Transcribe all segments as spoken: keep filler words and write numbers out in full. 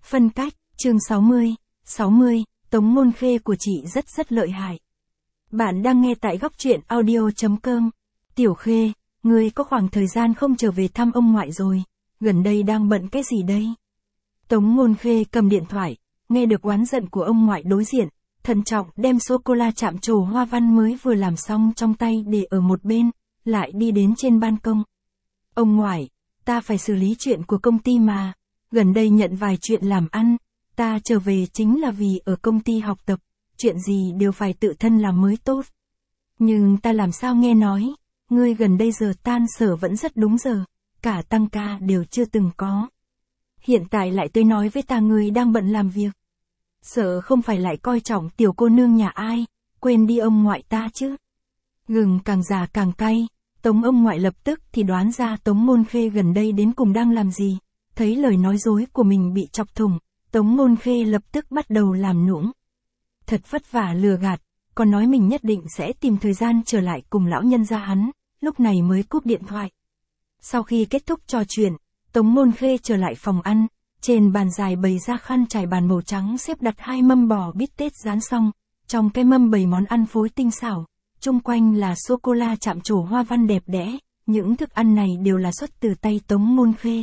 Phân cách, chương sáu mươi, sáu mươi, Tống Môn Khê của chị rất rất lợi hại. Bạn đang nghe tại góc truyện audio chấm com. Tiểu Khê, ngươi có khoảng thời gian không trở về thăm ông ngoại rồi, gần đây đang bận cái gì đây? Tống Môn Khê cầm điện thoại, nghe được oán giận của ông ngoại đối diện, thận trọng đem sô-cô-la chạm trổ hoa văn mới vừa làm xong trong tay để ở một bên, lại đi đến trên ban công. Ông ngoại, ta phải xử lý chuyện của công ty mà, gần đây nhận vài chuyện làm ăn, ta trở về chính là vì ở công ty học tập, chuyện gì đều phải tự thân làm mới tốt. Nhưng ta làm sao nghe nói, ngươi gần đây giờ tan sở vẫn rất đúng giờ, cả tăng ca đều chưa từng có. Hiện tại lại tới nói với ta ngươi đang bận làm việc. Sợ không phải lại coi trọng tiểu cô nương nhà ai, quên đi ông ngoại ta chứ. Gừng càng già càng cay, Tống ông ngoại lập tức thì đoán ra Tống Môn Khê gần đây đến cùng đang làm gì. Thấy lời nói dối của mình bị chọc thủng, Tống Môn Khê lập tức bắt đầu làm nũng. Thật vất vả lừa gạt, còn nói mình nhất định sẽ tìm thời gian trở lại cùng lão nhân gia hắn, lúc này mới cúp điện thoại. Sau khi kết thúc trò chuyện, Tống Môn Khê trở lại phòng ăn, trên bàn dài bày ra khăn trải bàn màu trắng xếp đặt hai mâm bò bít tết rán xong, trong cái mâm bày món ăn phối tinh xảo, chung quanh là sô-cô-la chạm trổ hoa văn đẹp đẽ, những thức ăn này đều là xuất từ tay Tống Môn Khê.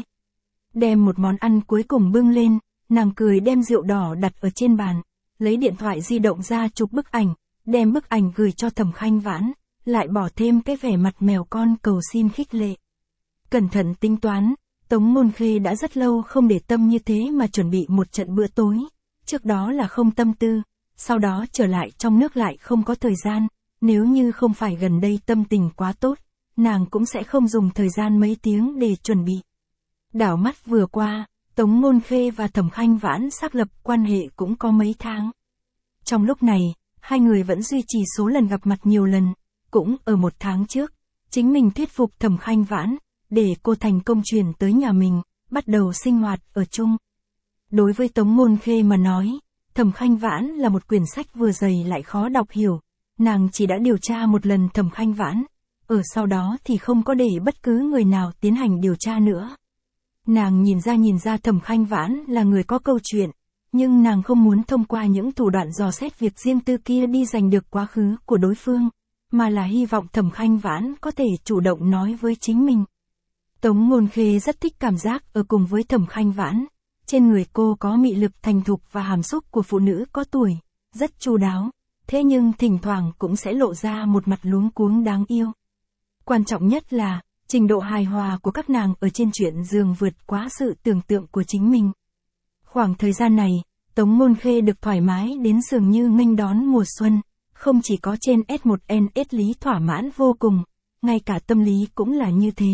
Đem một món ăn cuối cùng bưng lên, nàng cười đem rượu đỏ đặt ở trên bàn, lấy điện thoại di động ra chụp bức ảnh, đem bức ảnh gửi cho Thẩm Khanh Vãn, lại bỏ thêm cái vẻ mặt mèo con cầu xin khích lệ. Cẩn thận tính toán, Tống Môn Khê đã rất lâu không để tâm như thế mà chuẩn bị một trận bữa tối, trước đó là không tâm tư, sau đó trở lại trong nước lại không có thời gian, nếu như không phải gần đây tâm tình quá tốt, nàng cũng sẽ không dùng thời gian mấy tiếng để chuẩn bị. Đảo mắt vừa qua, Tống Môn Khê và Thẩm Khanh Vãn xác lập quan hệ cũng có mấy tháng. Trong lúc này, hai người vẫn duy trì số lần gặp mặt nhiều lần, cũng ở một tháng trước, chính mình thuyết phục Thẩm Khanh Vãn, để cô thành công chuyển tới nhà mình, bắt đầu sinh hoạt ở chung. Đối với Tống Môn Khê mà nói, Thẩm Khanh Vãn là một quyển sách vừa dày lại khó đọc hiểu, nàng chỉ đã điều tra một lần Thẩm Khanh Vãn, ở sau đó thì không có để bất cứ người nào tiến hành điều tra nữa. Nàng nhìn ra nhìn ra Thẩm Khanh Vãn là người có câu chuyện, nhưng nàng không muốn thông qua những thủ đoạn dò xét việc riêng tư kia đi giành được quá khứ của đối phương, mà là hy vọng Thẩm Khanh Vãn có thể chủ động nói với chính mình. Tống Môn Khê rất thích cảm giác ở cùng với Thẩm Khanh Vãn, trên người cô có mị lực thành thục và hàm xúc của phụ nữ có tuổi, rất chu đáo, thế nhưng thỉnh thoảng cũng sẽ lộ ra một mặt luống cuống đáng yêu. Quan trọng nhất là, trình độ hài hòa của các nàng ở trên chuyện giường vượt quá sự tưởng tượng của chính mình. Khoảng thời gian này, Tống Môn Khê được thoải mái đến dường như nghênh đón mùa xuân, không chỉ có trên S một N S lý thỏa mãn vô cùng, ngay cả tâm lý cũng là như thế.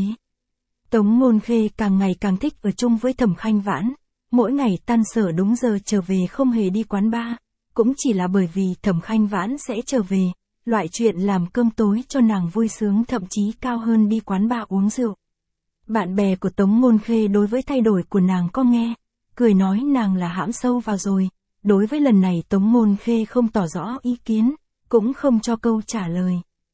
Tống Môn Khê càng ngày càng thích ở chung với Thẩm Khanh Vãn, mỗi ngày tan sở đúng giờ trở về không hề đi quán bar, cũng chỉ là bởi vì Thẩm Khanh Vãn sẽ trở về, loại chuyện làm cơm tối cho nàng vui sướng thậm chí cao hơn đi quán bar uống rượu. Bạn bè của Tống Môn Khê đối với thay đổi của nàng có nghe, cười nói nàng là hãm sâu vào rồi, đối với lần này Tống Môn Khê không tỏ rõ ý kiến, cũng không cho câu trả lời.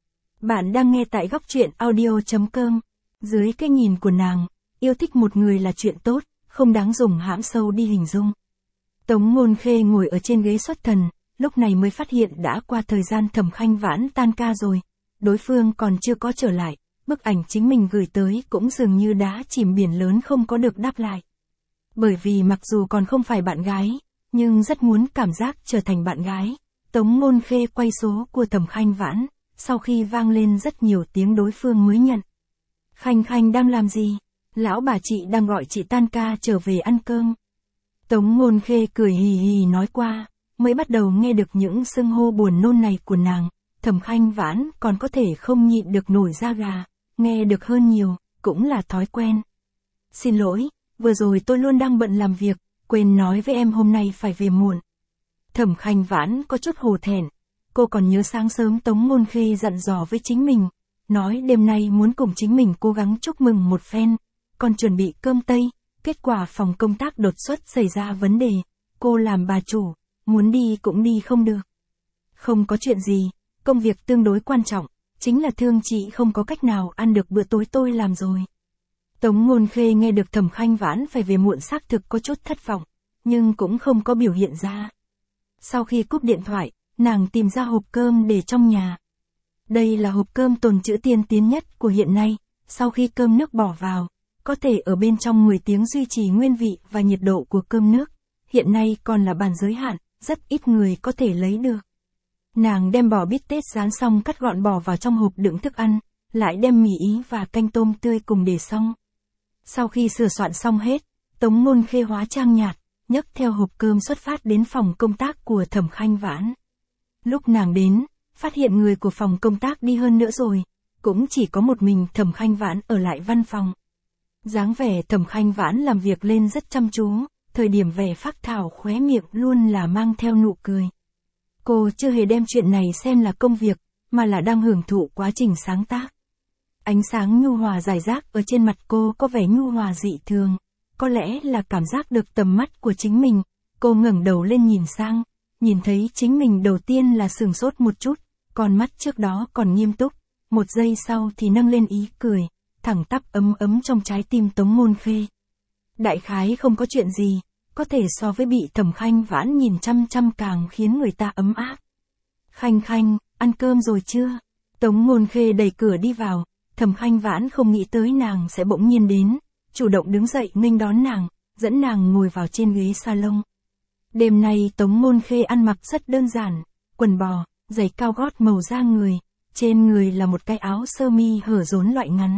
Bạn đang nghe tại góc truyện audio chấm com. Dưới cái nhìn của nàng, yêu thích một người là chuyện tốt, không đáng dùng hãm sâu đi hình dung. Tống Môn Khê ngồi ở trên ghế xuất thần, lúc này mới phát hiện đã qua thời gian Thẩm Khanh Vãn tan ca rồi, đối phương còn chưa có trở lại, bức ảnh chính mình gửi tới cũng dường như đá chìm biển lớn không có được đáp lại. Bởi vì mặc dù còn không phải bạn gái, nhưng rất muốn cảm giác trở thành bạn gái, Tống Môn Khê quay số của Thẩm Khanh Vãn, sau khi vang lên rất nhiều tiếng đối phương mới nhận. Khanh Khanh đang làm gì? Lão bà chị đang gọi chị tan ca trở về ăn cơm. Tống Môn Khê cười hì hì nói qua, mới bắt đầu nghe được những xưng hô buồn nôn này của nàng, Thẩm Khanh Vãn còn có thể không nhịn được nổi da gà, nghe được hơn nhiều, cũng là thói quen. Xin lỗi, vừa rồi tôi luôn đang bận làm việc, quên nói với em hôm nay phải về muộn. Thẩm Khanh Vãn có chút hổ thẹn, cô còn nhớ sáng sớm Tống Môn Khê dặn dò với chính mình, nói đêm nay muốn cùng chính mình cố gắng chúc mừng một phen, còn chuẩn bị cơm tây, kết quả phòng công tác đột xuất xảy ra vấn đề, cô làm bà chủ, muốn đi cũng đi không được. Không có chuyện gì, công việc tương đối quan trọng, chính là thương chị không có cách nào ăn được bữa tối tôi làm rồi. Tống Môn Khê nghe được Thẩm Khanh Vãn phải về muộn xác thực có chút thất vọng, nhưng cũng không có biểu hiện ra. Sau khi cúp điện thoại, nàng tìm ra hộp cơm để trong nhà. Đây là hộp cơm tồn trữ tiên tiến nhất của hiện nay, sau khi cơm nước bỏ vào, có thể ở bên trong mười tiếng duy trì nguyên vị và nhiệt độ của cơm nước. Hiện nay còn là bản giới hạn, rất ít người có thể lấy được. Nàng đem bò bít tết rán xong cắt gọn bỏ vào trong hộp đựng thức ăn, lại đem mì ý và canh tôm tươi cùng để xong. Sau khi sửa soạn xong hết, Tống Ngôn Khê hóa trang nhạt, nhấc theo hộp cơm xuất phát đến phòng công tác của Thẩm Khanh Vãn. Lúc nàng đến, phát hiện người của phòng công tác đi hơn nữa rồi, cũng chỉ có một mình Thẩm Khanh Vãn ở lại văn phòng. Dáng vẻ Thẩm Khanh Vãn làm việc lên rất chăm chú, thời điểm vẻ phác thảo khóe miệng luôn là mang theo nụ cười. Cô chưa hề đem chuyện này xem là công việc, mà là đang hưởng thụ quá trình sáng tác. Ánh sáng nhu hòa rải rác ở trên mặt cô có vẻ nhu hòa dị thường, có lẽ là cảm giác được tầm mắt của chính mình. Cô ngẩng đầu lên nhìn sang, nhìn thấy chính mình đầu tiên là sửng sốt một chút, còn mắt trước đó còn nghiêm túc, một giây sau thì nâng lên ý cười, thẳng tắp ấm ấm trong trái tim Tống Ngôn Khê. Đại khái không có chuyện gì, có thể so với bị Thẩm Khanh Vãn nhìn chăm chăm càng khiến người ta ấm áp. Khanh Khanh, ăn cơm rồi chưa? Tống Ngôn Khê đẩy cửa đi vào, Thẩm Khanh Vãn không nghĩ tới nàng sẽ bỗng nhiên đến, chủ động đứng dậy nghênh đón nàng, dẫn nàng ngồi vào trên ghế salon. Đêm nay Tống Ngôn Khê ăn mặc rất đơn giản, quần bò, giày cao gót màu da người, trên người là một cái áo sơ mi hở rốn loại ngắn.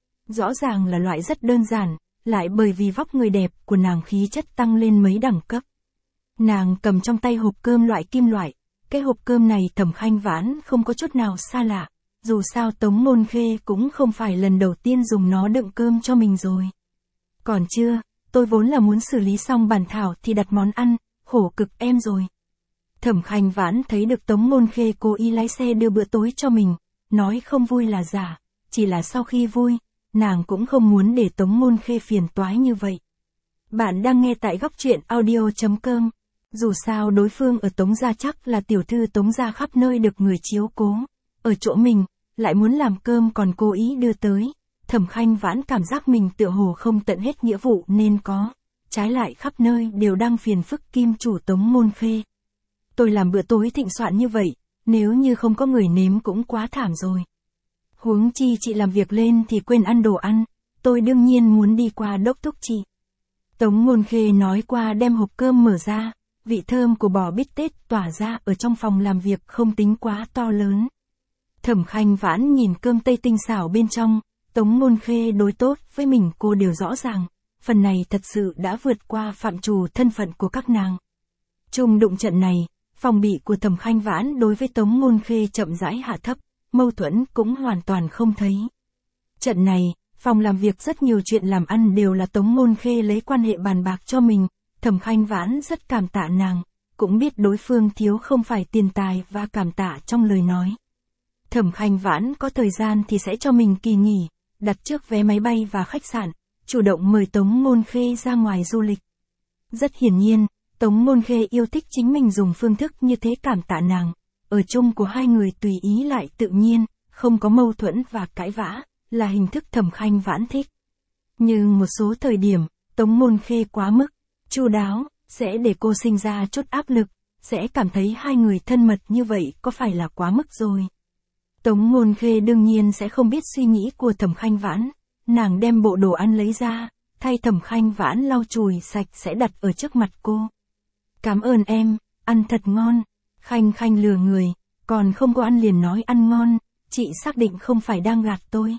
Rõ ràng là loại rất đơn giản, lại bởi vì vóc người đẹp của nàng khí chất tăng lên mấy đẳng cấp. Nàng cầm trong tay hộp cơm loại kim loại, cái hộp cơm này Thẩm Khanh Vãn không có chút nào xa lạ, dù sao Tống Ngôn Khê cũng không phải lần đầu tiên dùng nó đựng cơm cho mình rồi. Còn chưa, tôi vốn là muốn xử lý xong bản thảo thì đặt món ăn, khổ cực em rồi. Thẩm Khanh Vãn thấy được Tống Ngôn Khê cố ý lái xe đưa bữa tối cho mình, nói không vui là giả, chỉ là sau khi vui, nàng cũng không muốn để Tống Ngôn Khê phiền toái như vậy. Bạn đang nghe tại góc truyện audio chấm com. Dù sao đối phương ở Tống gia chắc là tiểu thư Tống gia khắp nơi được người chiếu cố, ở chỗ mình, lại muốn làm cơm còn cố ý đưa tới. Thẩm Khanh Vãn cảm giác mình tựa hồ không tận hết nghĩa vụ nên có, trái lại khắp nơi đều đang phiền phức kim chủ Tống Ngôn Khê. Tôi làm bữa tối thịnh soạn như vậy, nếu như không có người nếm cũng quá thảm rồi. Huống chi chị làm việc lên thì quên ăn đồ ăn, tôi đương nhiên muốn đi qua đốc thúc chị. Tống Ngôn Khê nói qua đem hộp cơm mở ra, vị thơm của bò bít tết tỏa ra ở trong phòng làm việc không tính quá to lớn. Thẩm Khanh Vãn nhìn cơm tây tinh xảo bên trong, Tống Ngôn Khê đối tốt với mình cô đều rõ ràng, phần này thật sự đã vượt qua phạm trù thân phận của các nàng. Chung đụng trận này, phòng bị của Thẩm Khanh Vãn đối với Tống Ngôn Khê chậm rãi hạ thấp, mâu thuẫn cũng hoàn toàn không thấy. Trận này, phòng làm việc rất nhiều chuyện làm ăn đều là Tống Ngôn Khê lấy quan hệ bàn bạc cho mình, Thẩm Khanh Vãn rất cảm tạ nàng, cũng biết đối phương thiếu không phải tiền tài và cảm tạ trong lời nói. Thẩm Khanh Vãn có thời gian thì sẽ cho mình kỳ nghỉ, đặt trước vé máy bay và khách sạn, chủ động mời Tống Ngôn Khê ra ngoài du lịch. Rất hiển nhiên, Tống Ngôn Khê yêu thích chính mình dùng phương thức như thế cảm tạ nàng, ở chung của hai người tùy ý lại tự nhiên, không có mâu thuẫn và cãi vã, là hình thức Thẩm Khanh Vãn thích. Nhưng một số thời điểm, Tống Ngôn Khê quá mức chu đáo, sẽ để cô sinh ra chút áp lực, sẽ cảm thấy hai người thân mật như vậy có phải là quá mức rồi. Tống Ngôn Khê đương nhiên sẽ không biết suy nghĩ của Thẩm Khanh Vãn, nàng đem bộ đồ ăn lấy ra, thay Thẩm Khanh Vãn lau chùi sạch sẽ đặt ở trước mặt cô. Cảm ơn em, ăn thật ngon. Khanh Khanh lừa người, còn không có ăn liền nói ăn ngon, chị xác định không phải đang gạt tôi.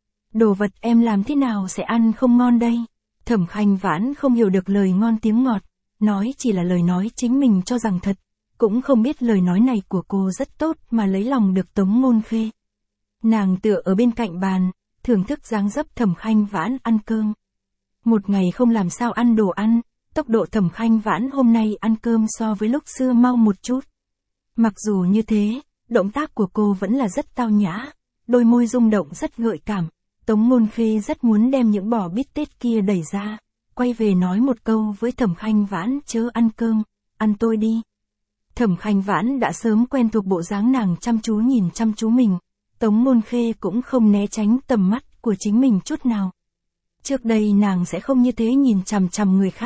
Đồ vật em làm thế nào sẽ ăn không ngon đây? Thẩm Khanh Vãn không hiểu được lời ngon tiếng ngọt, nói chỉ là lời nói chính mình cho rằng thật, cũng không biết lời nói này của cô rất tốt mà lấy lòng được Tống Ngôn Khê. Nàng tựa ở bên cạnh bàn, thưởng thức dáng dấp Thẩm Khanh Vãn ăn cơm. Một ngày không làm sao ăn đồ ăn, tốc độ Thẩm Khanh Vãn hôm nay ăn cơm so với lúc xưa mau một chút. Mặc dù như thế, động tác của cô vẫn là rất tao nhã, đôi môi rung động rất gợi cảm. Tống Ngôn Khê rất muốn đem những bò bít tết kia đẩy ra, quay về nói một câu với Thẩm Khanh Vãn chớ ăn cơm, ăn tôi đi. Thẩm Khanh Vãn đã sớm quen thuộc bộ dáng nàng chăm chú nhìn chăm chú mình, Tống Ngôn Khê cũng không né tránh tầm mắt của chính mình chút nào. Trước đây nàng sẽ không như thế nhìn chằm chằm người khác,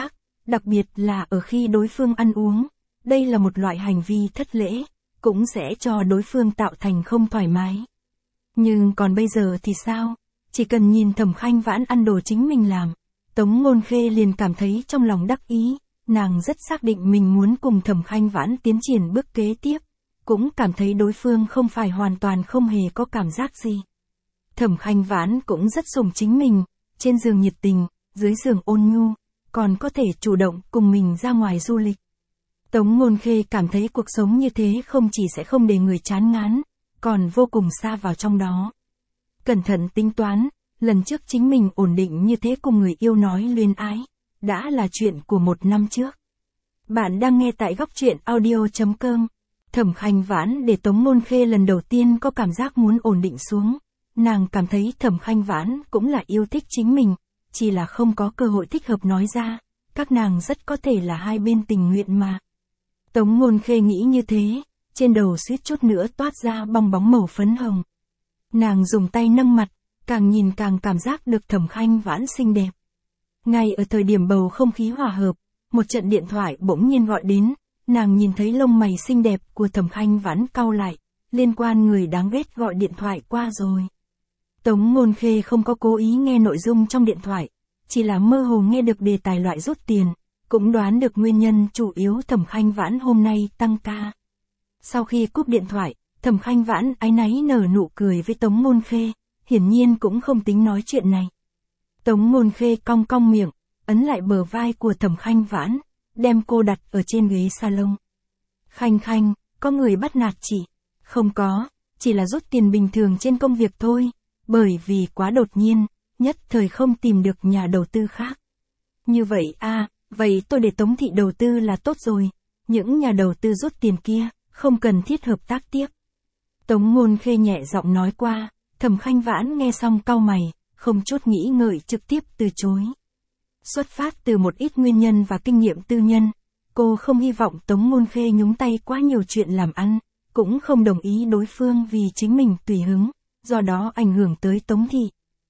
đặc biệt là ở khi đối phương ăn uống. Đây là một loại hành vi thất lễ, cũng sẽ cho đối phương tạo thành không thoải mái. Nhưng còn bây giờ thì sao? Chỉ cần nhìn Thẩm Khanh Vãn ăn đồ chính mình làm, Tống Ngôn Khê liền cảm thấy trong lòng đắc ý, nàng rất xác định mình muốn cùng Thẩm Khanh Vãn tiến triển bước kế tiếp, cũng cảm thấy đối phương không phải hoàn toàn không hề có cảm giác gì. Thẩm Khanh Vãn cũng rất sủng chính mình, trên giường nhiệt tình, dưới giường ôn nhu, còn có thể chủ động cùng mình ra ngoài du lịch. Tống Ngôn Khê cảm thấy cuộc sống như thế không chỉ sẽ không để người chán ngán, còn vô cùng xa vào trong đó. Cẩn thận tính toán, lần trước chính mình ổn định như thế cùng người yêu nói luyến ái, đã là chuyện của một năm trước. Bạn đang nghe tại góc truyện audio chấm com. Thẩm Khanh Vãn để Tống Ngôn Khê lần đầu tiên có cảm giác muốn ổn định xuống. Nàng cảm thấy Thẩm Khanh Vãn cũng là yêu thích chính mình, chỉ là không có cơ hội thích hợp nói ra, các nàng rất có thể là hai bên tình nguyện mà. Tống Ngôn Khê nghĩ như thế, trên đầu suýt chút nữa toát ra bong bóng màu phấn hồng. Nàng dùng tay nâng mặt, càng nhìn càng cảm giác được Thẩm Khanh Vãn xinh đẹp. Ngay ở thời điểm bầu không khí hòa hợp, một trận điện thoại bỗng nhiên gọi đến, nàng nhìn thấy lông mày xinh đẹp của Thẩm Khanh Vãn cau lại, liên quan người đáng ghét gọi điện thoại qua rồi. Tống Ngôn Khê không có cố ý nghe nội dung trong điện thoại, chỉ là mơ hồ nghe được đề tài loại rút tiền, cũng đoán được nguyên nhân chủ yếu Thẩm Khanh Vãn hôm nay tăng ca. Sau khi cúp điện thoại, Thẩm Khanh Vãn áy náy nở nụ cười với Tống Ngôn Khê, hiển nhiên cũng không tính nói chuyện này. Tống Ngôn Khê cong cong miệng, ấn lại bờ vai của Thẩm Khanh Vãn, đem cô đặt ở trên ghế salon. Khanh Khanh, có người bắt nạt chị? Không có, chỉ là rút tiền bình thường trên công việc thôi, bởi vì quá đột nhiên, nhất thời không tìm được nhà đầu tư khác. Như vậy à, vậy tôi để Tống thị đầu tư là tốt rồi, những nhà đầu tư rút tiền kia, không cần thiết hợp tác tiếp. Tống Ngôn Khê nhẹ giọng nói qua, Thẩm Khanh Vãn nghe xong cau mày, không chút nghĩ ngợi trực tiếp từ chối. Xuất phát từ một ít nguyên nhân và kinh nghiệm tư nhân, cô không hy vọng Tống Ngôn Khê nhúng tay quá nhiều chuyện làm ăn, cũng không đồng ý đối phương vì chính mình tùy hứng, do đó ảnh hưởng tới Tống thị.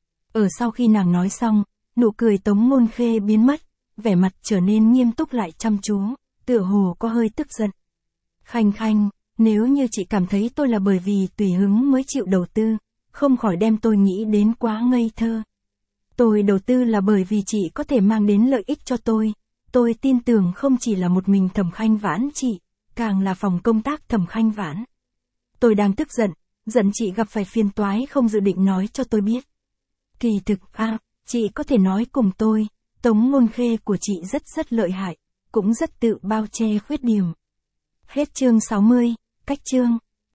Ở sau khi nàng nói xong, nụ cười Tống Ngôn Khê biến mất, vẻ mặt trở nên nghiêm túc lại chăm chú, tựa hồ có hơi tức giận. Khanh Khanh, nếu như chị cảm thấy tôi là bởi vì tùy hứng mới chịu đầu tư, không khỏi đem tôi nghĩ đến quá ngây thơ. Tôi đầu tư là bởi vì chị có thể mang đến lợi ích cho tôi, tôi tin tưởng không chỉ là một mình Thẩm Khanh Vãn chị, càng là phòng công tác Thẩm Khanh Vãn. Tôi đang tức giận, giận chị gặp phải phiền toái không dự định nói cho tôi biết. Kỳ thực, à, chị có thể nói cùng tôi, Tống Ngôn Khê của chị rất rất lợi hại, cũng rất tự bao che khuyết điểm. Hết chương sáu mươi, cách chương.